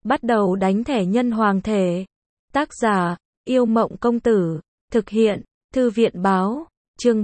Bắt đầu đánh thẻ nhân hoàng thể. Tác giả, Yêu Mộng Công Tử. Thực hiện, Thư viện Báo. Chương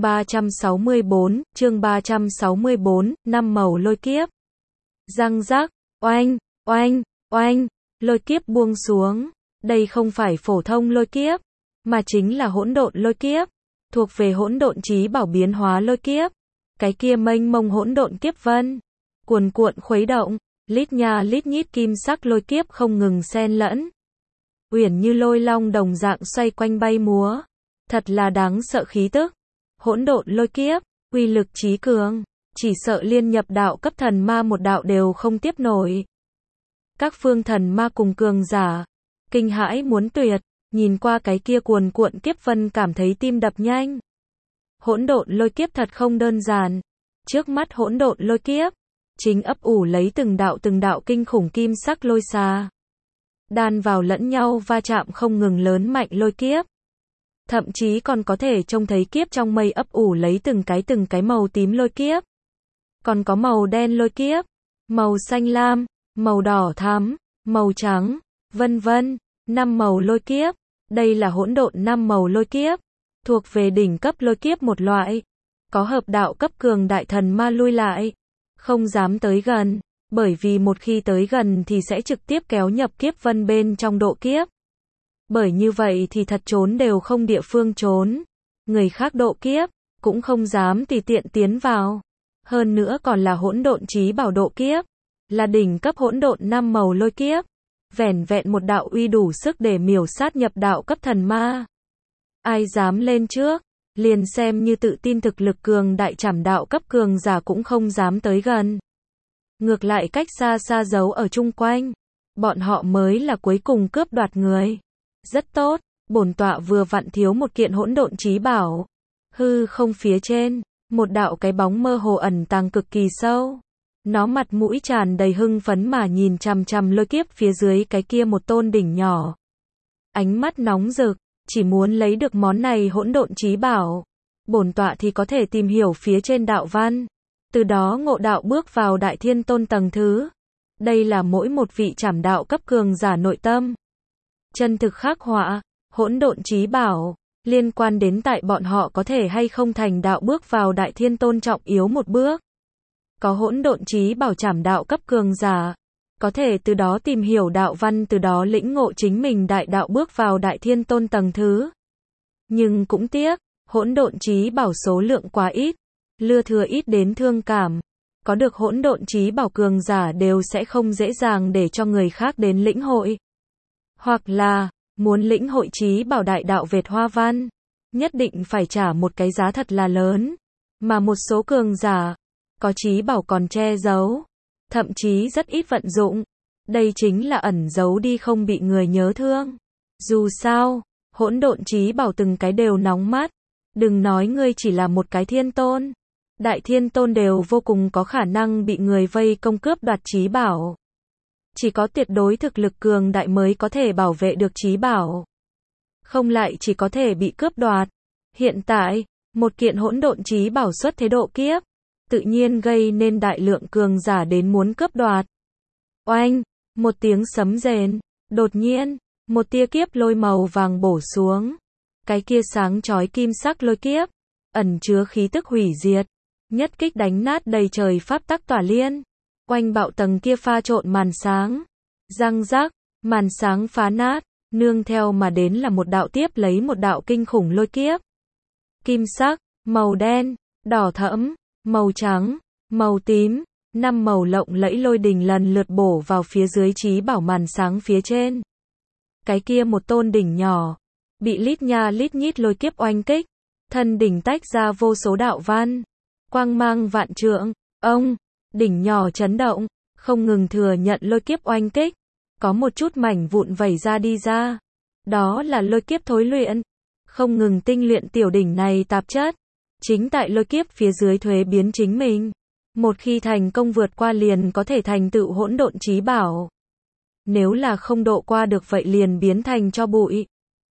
364, năm màu lôi kiếp. Răng rắc, oanh, oanh, oanh, lôi kiếp buông xuống. Đây không phải phổ thông lôi kiếp, mà chính là hỗn độn lôi kiếp, thuộc về hỗn độn chí bảo biến hóa lôi kiếp. Cái kia mênh mông hỗn độn kiếp vân, cuồn cuộn khuấy động, lít nha lít nhít kim sắc lôi kiếp không ngừng xen lẫn. Uyển như lôi long đồng dạng xoay quanh bay múa, thật là đáng sợ khí tức. Hỗn độn lôi kiếp, uy lực chí cường, chỉ sợ liên nhập đạo cấp thần ma một đạo đều không tiếp nổi. Các phương thần ma cùng cường giả, kinh hãi muốn tuyệt, nhìn qua cái kia cuồn cuộn kiếp vân cảm thấy tim đập nhanh. Hỗn độn lôi kiếp thật không đơn giản. Trước mắt hỗn độn lôi kiếp, chính ấp ủ lấy từng đạo kinh khủng kim sắc lôi xà. Đan vào lẫn nhau va chạm không ngừng lớn mạnh lôi kiếp. Thậm chí còn có thể trông thấy kiếp trong mây ấp ủ lấy từng cái màu tím lôi kiếp. Còn có màu đen lôi kiếp, màu xanh lam, màu đỏ thắm, màu trắng, vân vân, 5 màu lôi kiếp. Đây là hỗn độn 5 màu lôi kiếp, thuộc về đỉnh cấp lôi kiếp một loại. Có hợp đạo cấp cường đại thần ma lui lại, không dám tới gần, bởi vì một khi tới gần thì sẽ trực tiếp kéo nhập kiếp vân bên trong độ kiếp. Bởi như vậy thì thật trốn đều không địa phương trốn. Người khác độ kiếp, cũng không dám tùy tiện tiến vào. Hơn nữa còn là hỗn độn chí bảo độ kiếp, là đỉnh cấp hỗn độn 5 màu lôi kiếp. Vẻn vẹn một đạo uy đủ sức để miểu sát nhập đạo cấp thần ma. Ai dám lên trước, liền xem như tự tin thực lực cường đại trảm đạo cấp cường giả cũng không dám tới gần. Ngược lại cách xa xa giấu ở chung quanh. Bọn họ mới là cuối cùng cướp đoạt người. Rất tốt, bổn tọa vừa vặn thiếu một kiện hỗn độn chí bảo. Hư không phía trên, một đạo cái bóng mơ hồ ẩn tàng cực kỳ sâu. Nó mặt mũi tràn đầy hưng phấn mà nhìn chằm chằm lôi kiếp phía dưới cái kia một tôn đỉnh nhỏ. Ánh mắt nóng rực, chỉ muốn lấy được món này hỗn độn chí bảo. Bổn tọa thì có thể tìm hiểu phía trên đạo văn, từ đó ngộ đạo bước vào Đại Thiên Tôn tầng thứ. Đây là mỗi một vị trảm đạo cấp cường giả nội tâm. Chân thực khắc họa, hỗn độn chí bảo, liên quan đến tại bọn họ có thể hay không thành đạo bước vào Đại Thiên Tôn trọng yếu một bước. Có hỗn độn chí bảo trảm đạo cấp cường giả, có thể từ đó tìm hiểu đạo văn, từ đó lĩnh ngộ chính mình đại đạo bước vào Đại Thiên Tôn tầng thứ. Nhưng cũng tiếc, hỗn độn chí bảo số lượng quá ít, lưa thừa ít đến thương cảm. Có được hỗn độn chí bảo cường giả đều sẽ không dễ dàng để cho người khác đến lĩnh hội. Hoặc là, muốn lĩnh hội chí bảo đại đạo Việt Hoa Văn, nhất định phải trả một cái giá thật là lớn. Mà một số cường giả, có chí bảo còn che giấu, thậm chí rất ít vận dụng. Đây chính là ẩn giấu đi không bị người nhớ thương. Dù sao, hỗn độn chí bảo từng cái đều nóng mắt. Đừng nói ngươi chỉ là một cái thiên tôn. Đại Thiên Tôn đều vô cùng có khả năng bị người vây công cướp đoạt chí bảo. Chỉ có tuyệt đối thực lực cường đại mới có thể bảo vệ được chí bảo. Không lại chỉ có thể bị cướp đoạt. Hiện tại, một kiện hỗn độn chí bảo xuất thế độ kiếp, tự nhiên gây nên đại lượng cường giả đến muốn cướp đoạt. Oanh, một tiếng sấm rền, đột nhiên, một tia kiếp lôi màu vàng bổ xuống. Cái kia sáng chói kim sắc lôi kiếp, ẩn chứa khí tức hủy diệt, nhất kích đánh nát đầy trời pháp tắc tỏa liên. Oanh bạo tầng kia pha trộn màn sáng. Răng rác, màn sáng phá nát, nương theo mà đến là một đạo tiếp lấy một đạo kinh khủng lôi kiếp. Kim sắc, màu đen, đỏ thẫm, màu trắng, màu tím, 5 màu lộng lẫy lôi đình lần lượt bổ vào phía dưới chí bảo màn sáng phía trên. Cái kia một tôn đỉnh nhỏ, bị lít nha lít nhít lôi kiếp oanh kích, thân đỉnh tách ra vô số đạo văn, quang mang vạn trượng. Ông, đỉnh nhỏ chấn động, không ngừng thừa nhận lôi kiếp oanh kích, có một chút mảnh vụn vẩy ra đi ra. Đó là lôi kiếp thối luyện, không ngừng tinh luyện tiểu đỉnh này tạp chất. Chính tại lôi kiếp phía dưới thuế biến chính mình. Một khi thành công vượt qua liền có thể thành tựu hỗn độn chí bảo. Nếu là không độ qua được vậy liền biến thành tro bụi,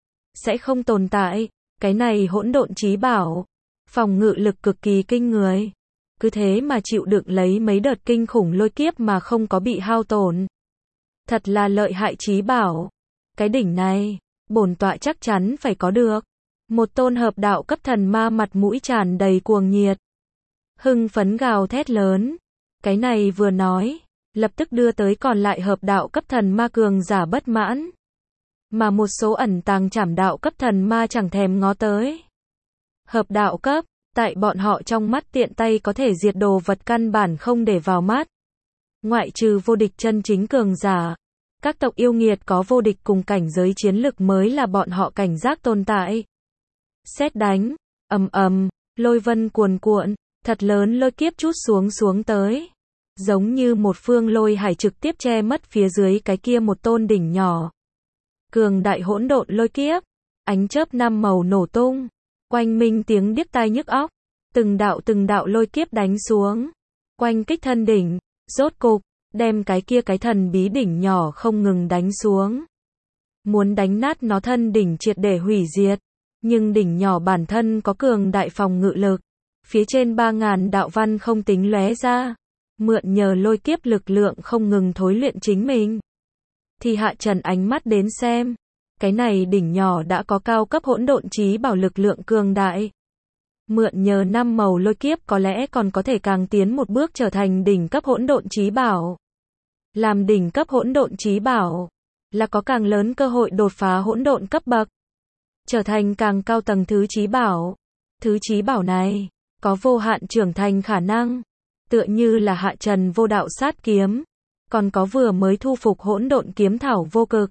sẽ không tồn tại. Cái này hỗn độn chí bảo, phòng ngự lực cực kỳ kinh người. Cứ thế mà chịu đựng lấy mấy đợt kinh khủng lôi kiếp mà không có bị hao tổn. Thật là lợi hại chí bảo. Cái đỉnh này, bổn tọa chắc chắn phải có được. Một tôn hợp đạo cấp thần ma mặt mũi tràn đầy cuồng nhiệt. Hưng phấn gào thét lớn. Cái này vừa nói, lập tức đưa tới còn lại hợp đạo cấp thần ma cường giả bất mãn. Mà một số ẩn tàng trảm đạo cấp thần ma chẳng thèm ngó tới. Hợp đạo cấp, tại bọn họ trong mắt tiện tay có thể diệt đồ vật căn bản không để vào mắt. Ngoại trừ vô địch chân chính cường giả, các tộc yêu nghiệt có vô địch cùng cảnh giới chiến lực mới là bọn họ cảnh giác tồn tại. Sét đánh, ầm ầm, lôi vân cuồn cuộn, thật lớn lôi kiếp trút xuống tới. Giống như một phương lôi hải trực tiếp che mất phía dưới cái kia một tôn đỉnh nhỏ. Cường đại hỗn độn lôi kiếp, ánh chớp năm màu nổ tung, oanh minh tiếng điếc tai nhức óc, từng đạo lôi kiếp đánh xuống, quanh kích thân đỉnh, rốt cục, đem cái kia cái thần bí đỉnh nhỏ không ngừng đánh xuống. Muốn đánh nát nó thân đỉnh triệt để hủy diệt, nhưng đỉnh nhỏ bản thân có cường đại phòng ngự lực, phía trên 3000 đạo văn không tính lóe ra, mượn nhờ lôi kiếp lực lượng không ngừng thối luyện chính mình. Thì Hạ Trần ánh mắt đến xem, cái này đỉnh nhỏ đã có cao cấp hỗn độn chí bảo lực lượng cường đại. Mượn nhờ 5 màu lôi kiếp có lẽ còn có thể càng tiến một bước trở thành đỉnh cấp hỗn độn chí bảo. Làm đỉnh cấp hỗn độn chí bảo, là có càng lớn cơ hội đột phá hỗn độn cấp bậc, trở thành càng cao tầng thứ chí bảo. Thứ chí bảo này, có vô hạn trưởng thành khả năng, tựa như là Hạ Trần vô đạo sát kiếm, còn có vừa mới thu phục hỗn độn kiếm thảo vô cực.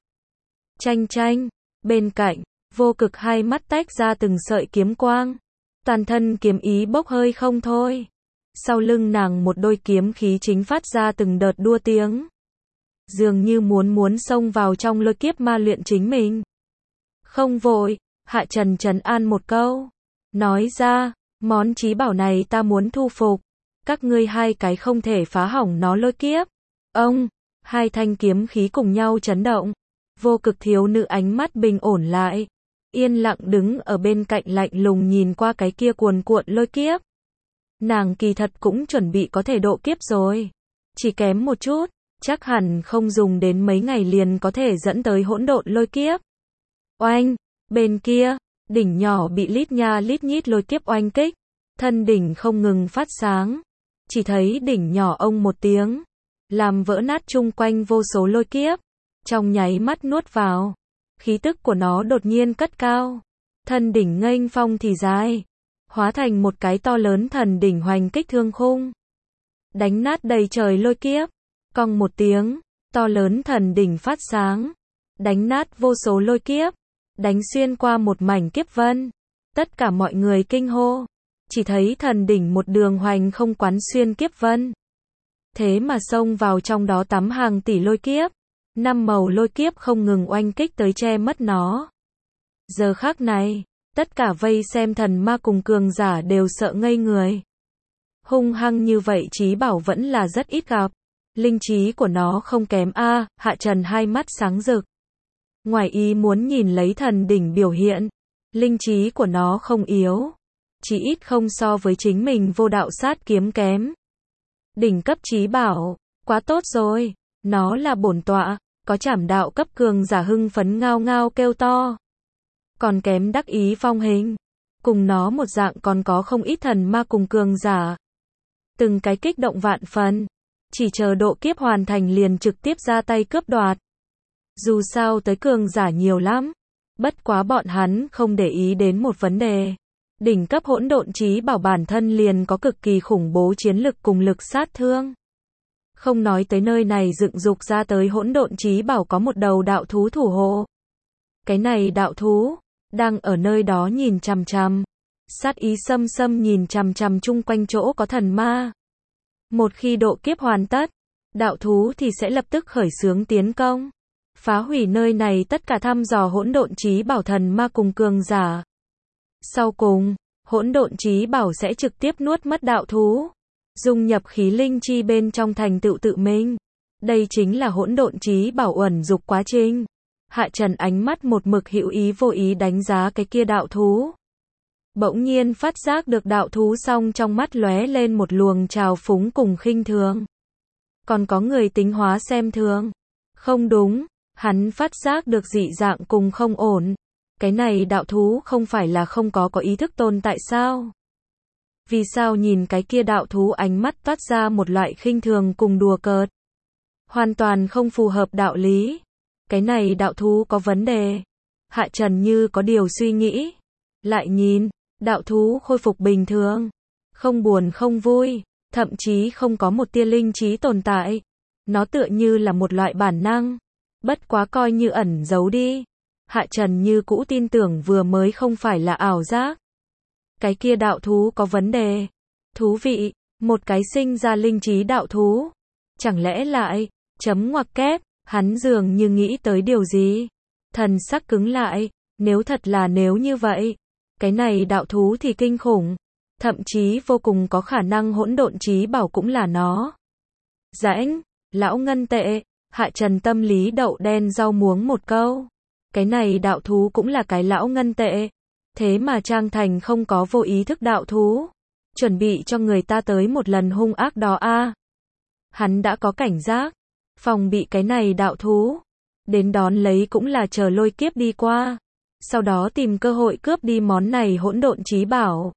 Chanh, bên cạnh, vô cực hai mắt tách ra từng sợi kiếm quang, toàn thân kiếm ý bốc hơi không thôi. Sau lưng nàng một đôi kiếm khí chính phát ra từng đợt đua tiếng, dường như muốn xông vào trong lôi kiếp ma luyện chính mình. Không vội, Hạ Trần trấn an một câu, nói ra, món chí bảo này ta muốn thu phục, các ngươi hai cái không thể phá hỏng nó lôi kiếp. Ông, hai thanh kiếm khí cùng nhau chấn động, vô cực thiếu nữ ánh mắt bình ổn lại, yên lặng đứng ở bên cạnh lạnh lùng nhìn qua cái kia cuồn cuộn lôi kiếp. Nàng kỳ thật cũng chuẩn bị có thể độ kiếp rồi, chỉ kém một chút, chắc hẳn không dùng đến mấy ngày liền có thể dẫn tới hỗn độn lôi kiếp. Oanh, bên kia, đỉnh nhỏ bị lít nha lít nhít lôi kiếp oanh kích, thân đỉnh không ngừng phát sáng, chỉ thấy đỉnh nhỏ ông một tiếng, làm vỡ nát chung quanh vô số lôi kiếp, trong nháy mắt nuốt vào, khí tức của nó đột nhiên cất cao, thân đỉnh nghênh phong thì dài, hóa thành một cái to lớn thần đỉnh hoành kích thương khung, đánh nát đầy trời lôi kiếp, cong một tiếng, to lớn thần đỉnh phát sáng, đánh nát vô số lôi kiếp, đánh xuyên qua một mảnh kiếp vân, tất cả mọi người kinh hô, chỉ thấy thần đỉnh một đường hoành không quán xuyên kiếp vân. Thế mà xông vào trong đó tắm hàng tỷ lôi kiếp, 5 màu lôi kiếp không ngừng oanh kích tới che mất nó. Giờ khắc này, tất cả vây xem thần ma cùng cường giả đều sợ ngây người. Hung hăng như vậy chí bảo vẫn là rất ít gặp, linh trí của nó không kém a. Hạ Trần hai mắt sáng rực, ngoài ý muốn nhìn lấy thần đỉnh biểu hiện, linh trí của nó không yếu, chỉ ít không so với chính mình vô đạo sát kiếm kém. Đỉnh cấp chí bảo, quá tốt rồi, nó là bổn tọa, có trảm đạo cấp cường giả hưng phấn ngao ngao kêu to. Còn kém đắc ý Phong Hình, cùng nó một dạng còn có không ít thần ma cùng cường giả. Từng cái kích động vạn phần, chỉ chờ độ kiếp hoàn thành liền trực tiếp ra tay cướp đoạt. Dù sao tới cường giả nhiều lắm, bất quá bọn hắn không để ý đến một vấn đề. Đỉnh cấp hỗn độn chí bảo bản thân liền có cực kỳ khủng bố chiến lực cùng lực sát thương. Không nói tới nơi này dựng dục ra tới hỗn độn chí bảo có một đầu đạo thú thủ hộ. Cái này đạo thú, đang ở nơi đó nhìn chằm chằm. Sát ý xâm xâm nhìn chằm chằm chung quanh chỗ có thần ma. Một khi độ kiếp hoàn tất, đạo thú thì sẽ lập tức khởi xướng tiến công, phá hủy nơi này tất cả thăm dò hỗn độn chí bảo thần ma cùng cường giả. Sau cùng, hỗn độn chí bảo sẽ trực tiếp nuốt mất đạo thú, dung nhập khí linh chi bên trong thành tựu tự mình. Đây chính là hỗn độn chí bảo uẩn dục quá trình. Hạ Trần ánh mắt một mực hữu ý vô ý đánh giá cái kia đạo thú. Bỗng nhiên phát giác được đạo thú xong trong mắt lóe lên một luồng trào phúng cùng khinh thường. Còn có người tính hóa xem thường. Không đúng, hắn phát giác được dị dạng cùng không ổn. Cái này đạo thú không phải là không có ý thức tồn tại sao? Vì sao nhìn cái kia đạo thú ánh mắt toát ra một loại khinh thường cùng đùa cợt? Hoàn toàn không phù hợp đạo lý. Cái này đạo thú có vấn đề. Hạ Trần như có điều suy nghĩ. Lại nhìn, đạo thú khôi phục bình thường. Không buồn không vui, thậm chí không có một tia linh trí tồn tại. Nó tựa như là một loại bản năng. Bất quá coi như ẩn giấu đi. Hạ Trần như cũ tin tưởng vừa mới không phải là ảo giác. Cái kia đạo thú có vấn đề. Thú vị, một cái sinh ra linh trí đạo thú. Chẳng lẽ lại, chấm ngoặc kép, hắn dường như nghĩ tới điều gì. Thần sắc cứng lại, nếu thật là nếu như vậy. Cái này đạo thú thì kinh khủng. Thậm chí vô cùng có khả năng hỗn độn trí bảo cũng là nó. Rãnh, lão ngân tệ, Hạ Trần tâm lý đậu đen rau muống một câu. Cái này đạo thú cũng là cái lão ngân tệ. Thế mà trang thành không có vô ý thức đạo thú. Chuẩn bị cho người ta tới một lần hung ác đó a. Hắn đã có cảnh giác. Phòng bị cái này đạo thú. Đến đón lấy cũng là chờ lôi kiếp đi qua. Sau đó tìm cơ hội cướp đi món này hỗn độn trí bảo.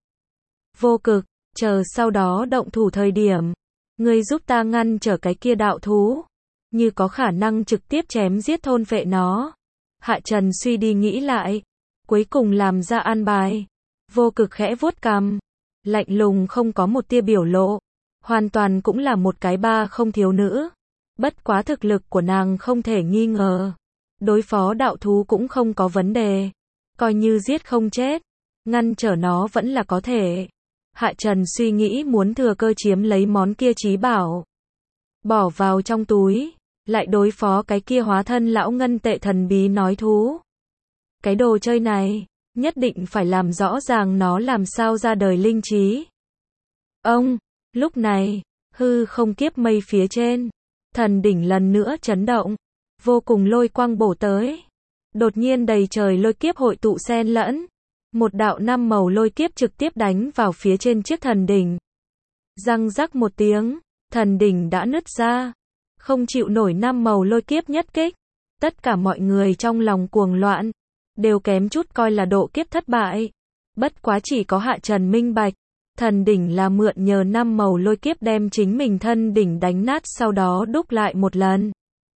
Vô cực, chờ sau đó động thủ thời điểm. Ngươi giúp ta ngăn trở cái kia đạo thú. Như có khả năng trực tiếp chém giết thôn phệ nó. Hạ Trần suy đi nghĩ lại. Cuối cùng làm ra an bài. Vô cực khẽ vuốt cằm. Lạnh lùng không có một tia biểu lộ. Hoàn toàn cũng là một cái ba không thiếu nữ. Bất quá thực lực của nàng không thể nghi ngờ. Đối phó đạo thú cũng không có vấn đề. Coi như giết không chết. Ngăn trở nó vẫn là có thể. Hạ Trần suy nghĩ muốn thừa cơ chiếm lấy món kia trí bảo. Bỏ vào trong túi. Lại đối phó cái kia hóa thân lão ngân tệ thần bí nói thú. Cái đồ chơi này, nhất định phải làm rõ ràng nó làm sao ra đời linh trí. Ông, lúc này, hư không kiếp mây phía trên. Thần đỉnh lần nữa chấn động. Vô cùng lôi quang bổ tới. Đột nhiên đầy trời lôi kiếp hội tụ xen lẫn. Một đạo năm màu lôi kiếp trực tiếp đánh vào phía trên chiếc thần đỉnh. Răng rắc một tiếng, thần đỉnh đã nứt ra. Không chịu nổi năm màu lôi kiếp nhất kích. Tất cả mọi người trong lòng cuồng loạn. Đều kém chút coi là độ kiếp thất bại. Bất quá chỉ có Hạ Trần minh bạch. Thần đỉnh là mượn nhờ năm màu lôi kiếp đem chính mình thân đỉnh đánh nát sau đó đúc lại một lần.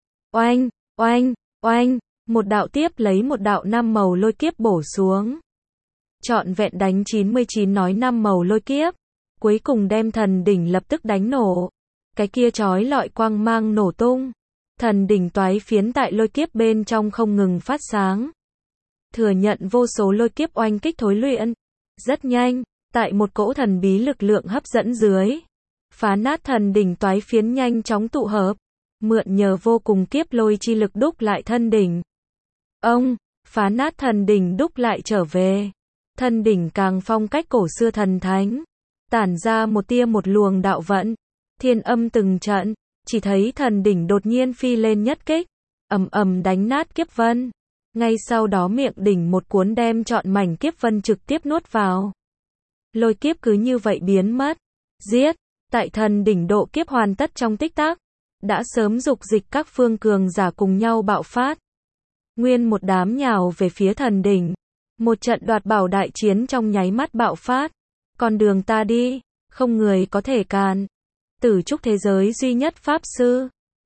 Oanh, oanh, oanh, một đạo tiếp lấy một đạo năm màu lôi kiếp bổ xuống. Trọn vẹn đánh 99 nói năm màu lôi kiếp. Cuối cùng đem thần đỉnh lập tức đánh nổ. Cái kia chói lọi quang mang nổ tung. Thần đỉnh toái phiến tại lôi kiếp bên trong không ngừng phát sáng. Thừa nhận vô số lôi kiếp oanh kích thối luyện. Rất nhanh, tại một cỗ thần bí lực lượng hấp dẫn dưới. Phá nát thần đỉnh toái phiến nhanh chóng tụ hợp. Mượn nhờ vô cùng kiếp lôi chi lực đúc lại thân đỉnh. Ông, phá nát thần đỉnh đúc lại trở về. Thân đỉnh càng phong cách cổ xưa thần thánh. Tản ra một tia một luồng đạo vận. Thiên âm từng trận, chỉ thấy thần đỉnh đột nhiên phi lên nhất kích. Ầm ầm đánh nát kiếp vân. Ngay sau đó miệng đỉnh một cuốn đem trọn mảnh kiếp vân trực tiếp nuốt vào. Lôi kiếp cứ như vậy biến mất. Giết, tại thần đỉnh độ kiếp hoàn tất trong tích tắc. Đã sớm dục dịch các phương cường giả cùng nhau bạo phát. Nguyên một đám nhào về phía thần đỉnh. Một trận đoạt bảo đại chiến trong nháy mắt bạo phát. Con đường ta đi, không người có thể cản. Tử trúc thế giới duy nhất pháp sư.